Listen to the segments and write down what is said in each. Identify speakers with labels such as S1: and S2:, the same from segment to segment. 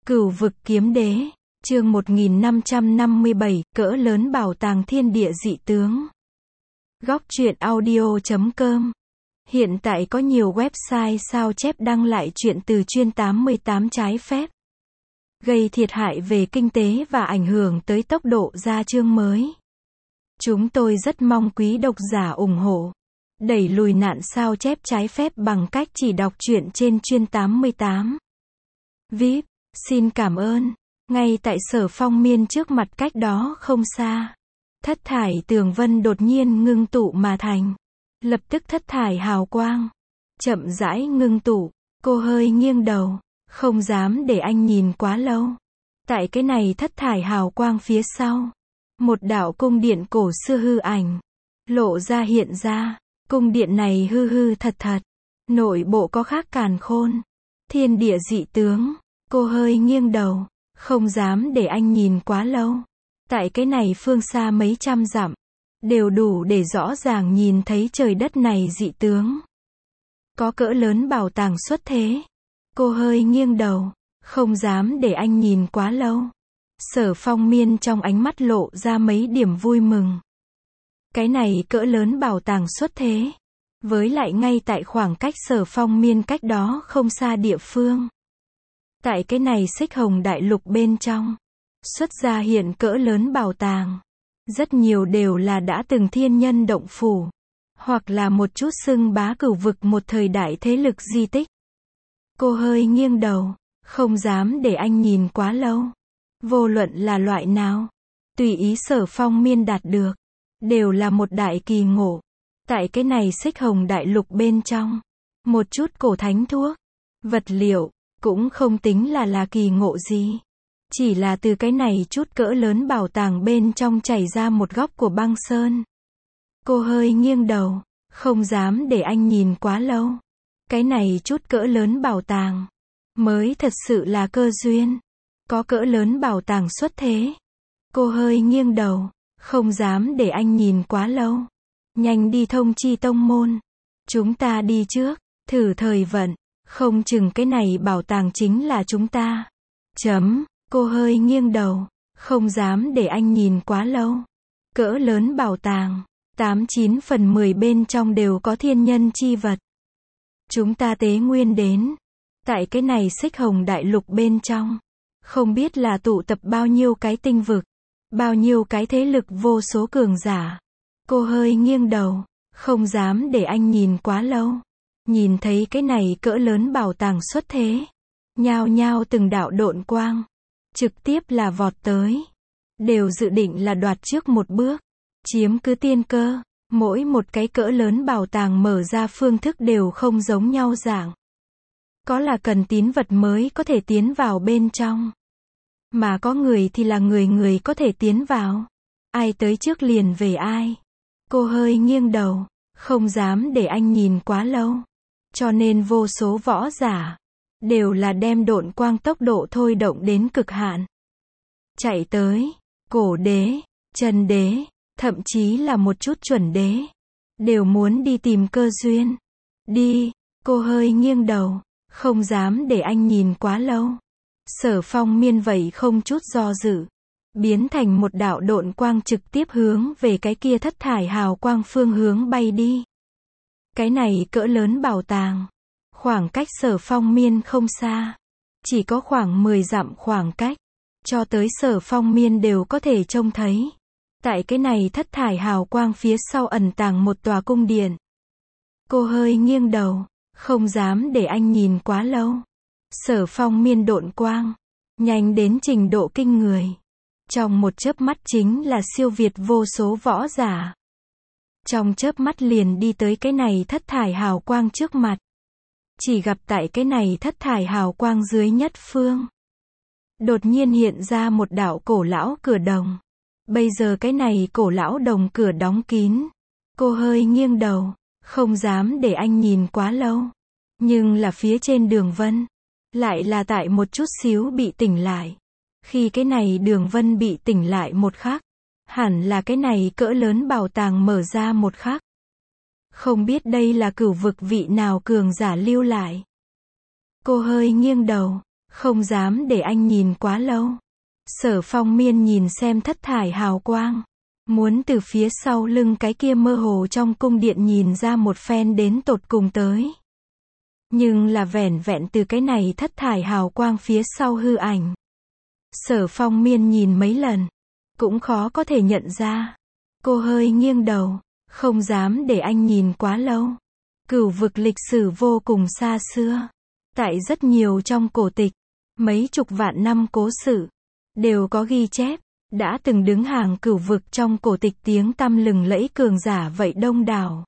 S1: Cửu vực kiếm đế, chương 1557, cỡ lớn bảo tàng thiên địa dị tướng. Góc truyện audio.com. Hiện tại có nhiều website sao chép đăng lại chuyện từ chuyên 88 trái phép, gây thiệt hại về kinh tế và ảnh hưởng tới tốc độ ra chương mới. Chúng tôi rất mong quý độc giả ủng hộ, đẩy lùi nạn sao chép trái phép bằng cách chỉ đọc truyện trên chuyên 88. VIP, xin cảm ơn. Ngay tại Sở Phong Miên trước mặt cách đó không xa, thất thải tường vân đột nhiên ngưng tụ mà thành. Lập tức thất thải hào quang chậm rãi ngưng tụ. Cô hơi nghiêng đầu, không dám để anh nhìn quá lâu. Tại cái này thất thải hào quang phía sau, một đạo cung điện cổ xưa hư ảnh lộ ra hiện ra. Cung điện này hư hư thật thật, nội bộ có khác càn khôn, thiên địa dị tướng. Cô hơi nghiêng đầu, không dám để anh nhìn quá lâu. Tại cái này phương xa mấy trăm dặm, đều đủ để rõ ràng nhìn thấy trời đất này dị tướng. Có cỡ lớn bảo tàng xuất thế. Cô hơi nghiêng đầu, không dám để anh nhìn quá lâu. Sở Phong Miên trong ánh mắt lộ ra mấy điểm vui mừng. Cái này cỡ lớn bảo tàng xuất thế. Với lại ngay tại khoảng cách Sở Phong Miên cách đó không xa địa phương. Tại cái này Xích Hồng Đại Lục bên trong, xuất ra hiện cỡ lớn bảo tàng. Rất nhiều đều là đã từng thiên nhân động phủ, hoặc là một chút xưng bá cửu vực một thời đại thế lực di tích. Cô hơi nghiêng đầu, không dám để anh nhìn quá lâu. Vô luận là loại nào, tùy ý Sở Phong Miên đạt được, đều là một đại kỳ ngộ. Tại cái này Xích Hồng Đại Lục bên trong, một chút cổ thánh thuốc, vật liệu, cũng không tính là kỳ ngộ gì. Chỉ là từ cái này chút cỡ lớn bảo tàng bên trong chảy ra một góc của băng sơn. Cô hơi nghiêng đầu, không dám để anh nhìn quá lâu. Cái này chút cỡ lớn bảo tàng, mới thật sự là cơ duyên. Có cỡ lớn bảo tàng xuất thế. Cô hơi nghiêng đầu, không dám để anh nhìn quá lâu. Nhanh đi thông chi tông môn. Chúng ta đi trước, thử thời vận. Không chừng cái này bảo tàng chính là chúng ta. Cô hơi nghiêng đầu, không dám để anh nhìn quá lâu. Cỡ lớn bảo tàng, 89 phần 10 bên trong đều có thiên nhân chi vật. Chúng ta tế nguyên đến. Tại cái này Xích Hồng Đại Lục bên trong, không biết là tụ tập bao nhiêu cái tinh vực, bao nhiêu cái thế lực vô số cường giả. Cô hơi nghiêng đầu, không dám để anh nhìn quá lâu. Nhìn thấy cái này cỡ lớn bảo tàng xuất thế, nhao nhao từng đạo độn quang, trực tiếp là vọt tới. Đều dự định là đoạt trước một bước, chiếm cứ tiên cơ. Mỗi một cái cỡ lớn bảo tàng mở ra phương thức đều không giống nhau dạng. Có là cần tín vật mới có thể tiến vào bên trong. Mà có người thì là người người có thể tiến vào. Ai tới trước liền về ai. Cô hơi nghiêng đầu, không dám để anh nhìn quá lâu. Cho nên vô số võ giả, đều là đem độn quang tốc độ thôi động đến cực hạn. Chạy tới, cổ đế, chân đế, thậm chí là một chút chuẩn đế. Đều muốn đi tìm cơ duyên. Đi, cô hơi nghiêng đầu, không dám để anh nhìn quá lâu. Sở Phong Miên vậy không chút do dự. Biến thành một đạo độn quang trực tiếp hướng về cái kia thất thải hào quang phương hướng bay đi. Cái này cỡ lớn bảo tàng, khoảng cách Sở Phong Miên không xa, chỉ có khoảng 10 dặm khoảng cách, cho tới Sở Phong Miên đều có thể trông thấy. Tại cái này thất thải hào quang phía sau ẩn tàng một tòa cung điện. Cô hơi nghiêng đầu, không dám để anh nhìn quá lâu. Sở Phong Miên độn quang, nhanh đến trình độ kinh người. Trong một chớp mắt chính là siêu việt vô số võ giả. Trong chớp mắt liền đi tới cái này thất thải hào quang trước mặt. Chỉ gặp tại cái này thất thải hào quang dưới nhất phương, đột nhiên hiện ra một đạo cổ lão cửa đồng. Bây giờ cái này cổ lão đồng cửa đóng kín. Cô hơi nghiêng đầu, không dám để anh nhìn quá lâu. Nhưng là phía trên đường vân, lại là tại một chút xíu bị tỉnh lại. Khi cái này đường vân bị tỉnh lại một khắc, hẳn là cái này cỡ lớn bảo tàng mở ra một khắc. Không biết đây là cửu vực vị nào cường giả lưu lại. Cô hơi nghiêng đầu, không dám để anh nhìn quá lâu. Sở Phong Miên nhìn xem thất thải hào quang, muốn từ phía sau lưng cái kia mơ hồ trong cung điện nhìn ra một phen đến tột cùng tới. Nhưng là vẻn vẹn từ cái này thất thải hào quang phía sau hư ảnh. Sở Phong Miên nhìn mấy lần, cũng khó có thể nhận ra. Cô hơi nghiêng đầu, không dám để anh nhìn quá lâu. Cửu vực lịch sử vô cùng xa xưa. Tại rất nhiều trong cổ tịch, mấy chục vạn năm cố sự, đều có ghi chép, đã từng đứng hàng cửu vực trong cổ tịch tiếng tăm lừng lẫy cường giả vậy đông đảo.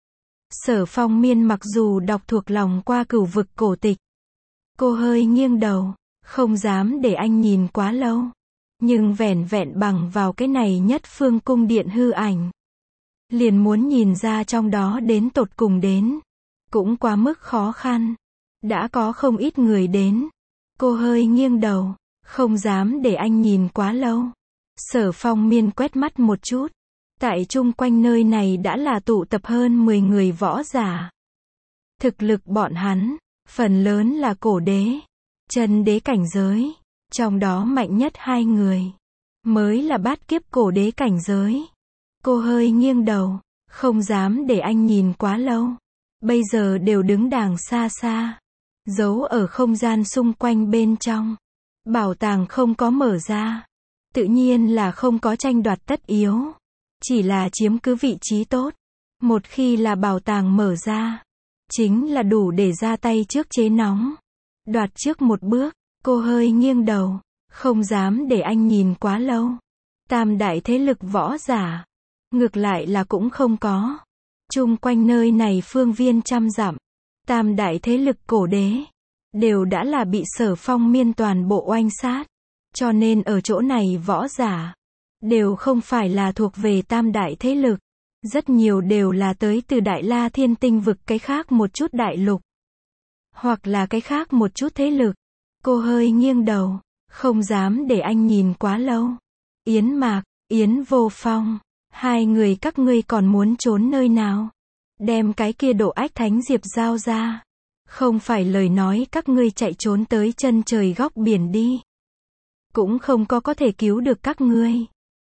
S1: Sở Phong Miên mặc dù đọc thuộc lòng qua cửu vực cổ tịch, cô hơi nghiêng đầu, không dám để anh nhìn quá lâu. Nhưng vẻn vẹn bằng vào cái này nhất phương cung điện hư ảnh, liền muốn nhìn ra trong đó đến tột cùng đến, cũng quá mức khó khăn. Đã có không ít người đến. Cô hơi nghiêng đầu, không dám để anh nhìn quá lâu. Sở Phong Miên quét mắt một chút. Tại chung quanh nơi này đã là tụ tập hơn 10 người võ giả. Thực lực bọn hắn, phần lớn là cổ đế, chân đế cảnh giới. Trong đó mạnh nhất 2 người, mới là bát kiếp cổ đế cảnh giới. Cô hơi nghiêng đầu, không dám để anh nhìn quá lâu. Bây giờ đều đứng đàng xa xa, giấu ở không gian xung quanh bên trong. Bảo tàng không có mở ra, tự nhiên là không có tranh đoạt tất yếu, chỉ là chiếm cứ vị trí tốt. Một khi là bảo tàng mở ra, chính là đủ để ra tay trước chế nóng, đoạt trước một bước. Cô hơi nghiêng đầu, không dám để anh nhìn quá lâu. Tam đại thế lực võ giả, ngược lại là cũng không có. Chung quanh nơi này phương viên trăm dặm, tam đại thế lực cổ đế, đều đã là bị Sở Phong Miên toàn bộ oanh sát. Cho nên ở chỗ này võ giả, đều không phải là thuộc về tam đại thế lực. Rất nhiều đều là tới từ Đại La Thiên Tinh vực cái khác một chút đại lục. Hoặc là cái khác một chút thế lực. Cô hơi nghiêng đầu, không dám để anh nhìn quá lâu. Yến Mạc, Yến Vô Phong, 2 người các ngươi còn muốn trốn nơi nào? Đem cái kia Độ Ách Thánh Diệp giao ra. Không phải lời nói các ngươi chạy trốn tới chân trời góc biển đi. Cũng không có thể cứu được các ngươi.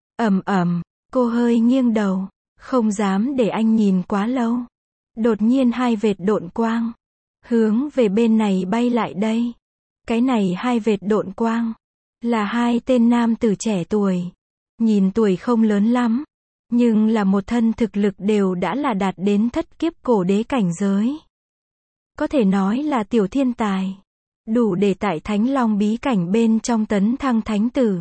S1: Cô hơi nghiêng đầu, không dám để anh nhìn quá lâu. Đột nhiên 2 vệt độn quang, hướng về bên này bay lại đây. Cái này 2 vệt độn quang, là 2 tên nam tử trẻ tuổi. Nhìn tuổi không lớn lắm, nhưng là một thân thực lực đều đã là đạt đến thất kiếp cổ đế cảnh giới. Có thể nói là tiểu thiên tài. Đủ để tại Thánh Long bí cảnh bên trong tấn thăng thánh tử.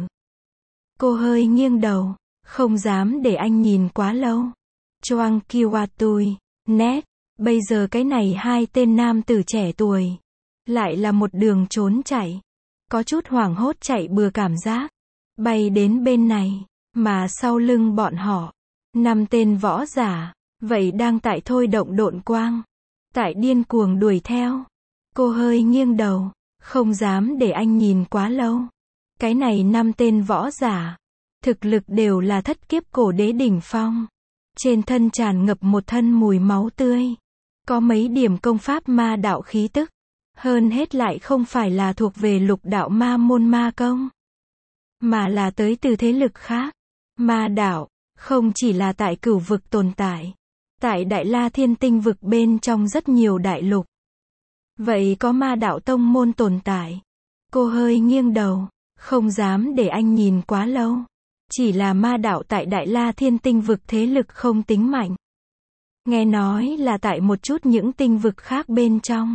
S1: Cô hơi nghiêng đầu, không dám để anh nhìn quá lâu. Choang Kiwatui, nét, bây giờ cái này 2 tên nam tử trẻ tuổi. Lại là một đường trốn chạy. Có chút hoảng hốt chạy bừa cảm giác. Bay đến bên này, mà sau lưng bọn họ, 5 tên võ giả, vậy đang tại thôi động độn quang. Tại điên cuồng đuổi theo. Cô hơi nghiêng đầu, không dám để anh nhìn quá lâu. Cái này 5 tên võ giả, thực lực đều là thất kiếp cổ đế đỉnh phong. Trên thân tràn ngập một thân mùi máu tươi. Có mấy điểm công pháp ma đạo khí tức. Hơn hết lại không phải là thuộc về lục đạo ma môn ma công, mà là tới từ thế lực khác. Ma đạo, không chỉ là tại cửu vực tồn tại. Tại Đại La Thiên Tinh vực bên trong rất nhiều đại lục. Vậy có ma đạo tông môn tồn tại. Cô hơi nghiêng đầu, không dám để anh nhìn quá lâu. Chỉ là ma đạo tại Đại La Thiên Tinh vực thế lực không tính mạnh. Nghe nói là tại một chút những tinh vực khác bên trong,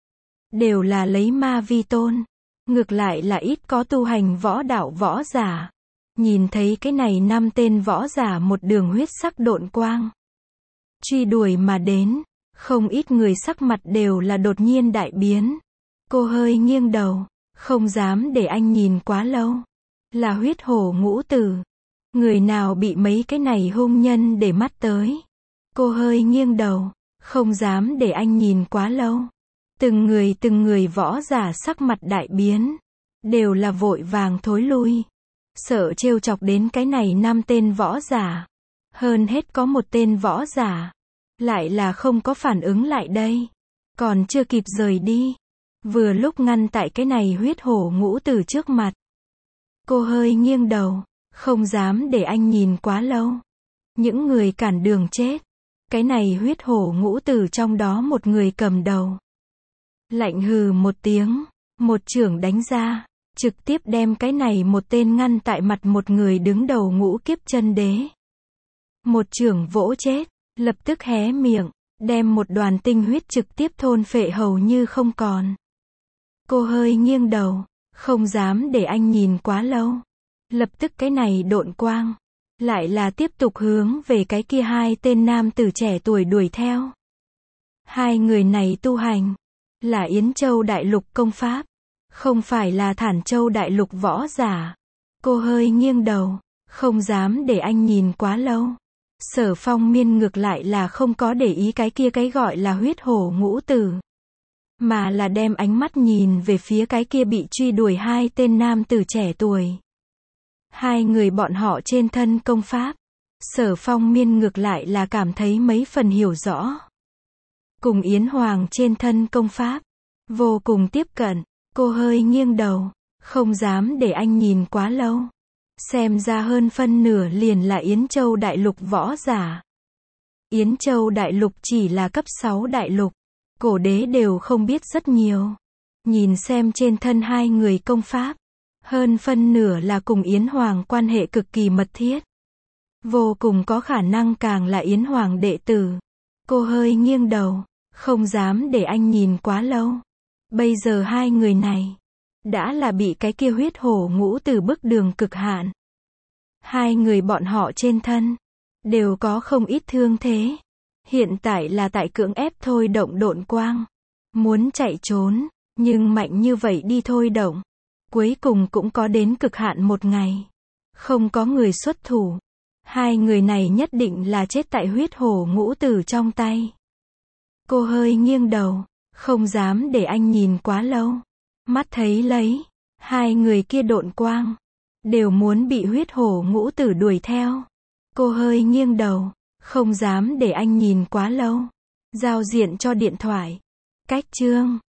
S1: đều là lấy ma vi tôn. Ngược lại là ít có tu hành võ đạo võ giả. Nhìn thấy cái này 5 tên võ giả một đường huyết sắc độn quang, truy đuổi mà đến. Không ít người sắc mặt đều là đột nhiên đại biến. Cô hơi nghiêng đầu, không dám để anh nhìn quá lâu. Là huyết hổ ngũ tử. Người nào bị mấy cái này hung nhân để mắt tới. Cô hơi nghiêng đầu, không dám để anh nhìn quá lâu. Từng người võ giả sắc mặt đại biến, đều là vội vàng thối lui. Sợ trêu chọc đến cái này 5 tên võ giả. Hơn hết có một tên võ giả, lại là không có phản ứng lại đây. Còn chưa kịp rời đi, vừa lúc ngăn tại cái này huyết hổ ngũ tử trước mặt. Cô hơi nghiêng đầu, không dám để anh nhìn quá lâu. Những người cản đường chết. Cái này huyết hổ ngũ tử trong đó một người cầm đầu. Lạnh hừ một tiếng, một chưởng đánh ra, trực tiếp đem cái này một tên ngăn tại mặt một người đứng đầu ngũ kiếp chân đế. Một chưởng vỗ chết, lập tức hé miệng, đem một đoàn tinh huyết trực tiếp thôn phệ hầu như không còn. Cô hơi nghiêng đầu, không dám để anh nhìn quá lâu. Lập tức cái này độn quang, lại là tiếp tục hướng về cái kia hai tên nam tử trẻ tuổi đuổi theo. Hai người này tu hành, là Yến Châu Đại Lục công pháp, không phải là Thản Châu Đại Lục võ giả. Cô hơi nghiêng đầu, không dám để anh nhìn quá lâu. Sở Phong Miên ngược lại là không có để ý cái kia cái gọi là huyết hổ ngũ tử, mà là đem ánh mắt nhìn về phía cái kia bị truy đuổi hai tên nam tử trẻ tuổi. Hai người bọn họ trên thân công pháp, Sở Phong Miên ngược lại là cảm thấy mấy phần hiểu rõ. Cùng Yến Hoàng trên thân công pháp, vô cùng tiếp cận. Cô hơi nghiêng đầu, không dám để anh nhìn quá lâu. Xem ra hơn phân nửa liền là Yến Châu Đại Lục võ giả. Yến Châu Đại Lục chỉ là cấp 6 đại lục, cổ đế đều không biết rất nhiều. Nhìn xem trên thân hai người công pháp, hơn phân nửa là cùng Yến Hoàng quan hệ cực kỳ mật thiết. Vô cùng có khả năng càng là Yến Hoàng đệ tử. Cô hơi nghiêng đầu, không dám để anh nhìn quá lâu. Bây giờ hai người này, đã là bị cái kia huyết hổ ngũ tử bức đường cực hạn. Hai người bọn họ trên thân, đều có không ít thương thế. Hiện tại là tại cưỡng ép thôi động độn quang. Muốn chạy trốn, nhưng mạnh như vậy đi thôi động. Cuối cùng cũng có đến cực hạn một ngày. Không có người xuất thủ. Hai người này nhất định là chết tại huyết hổ ngũ tử trong tay. Cô hơi nghiêng đầu, không dám để anh nhìn quá lâu. Mắt thấy lấy, hai người kia độn quang, đều muốn bị huyết hổ ngũ tử đuổi theo. Cô hơi nghiêng đầu, không dám để anh nhìn quá lâu. Giao diện cho điện thoại. Cách chương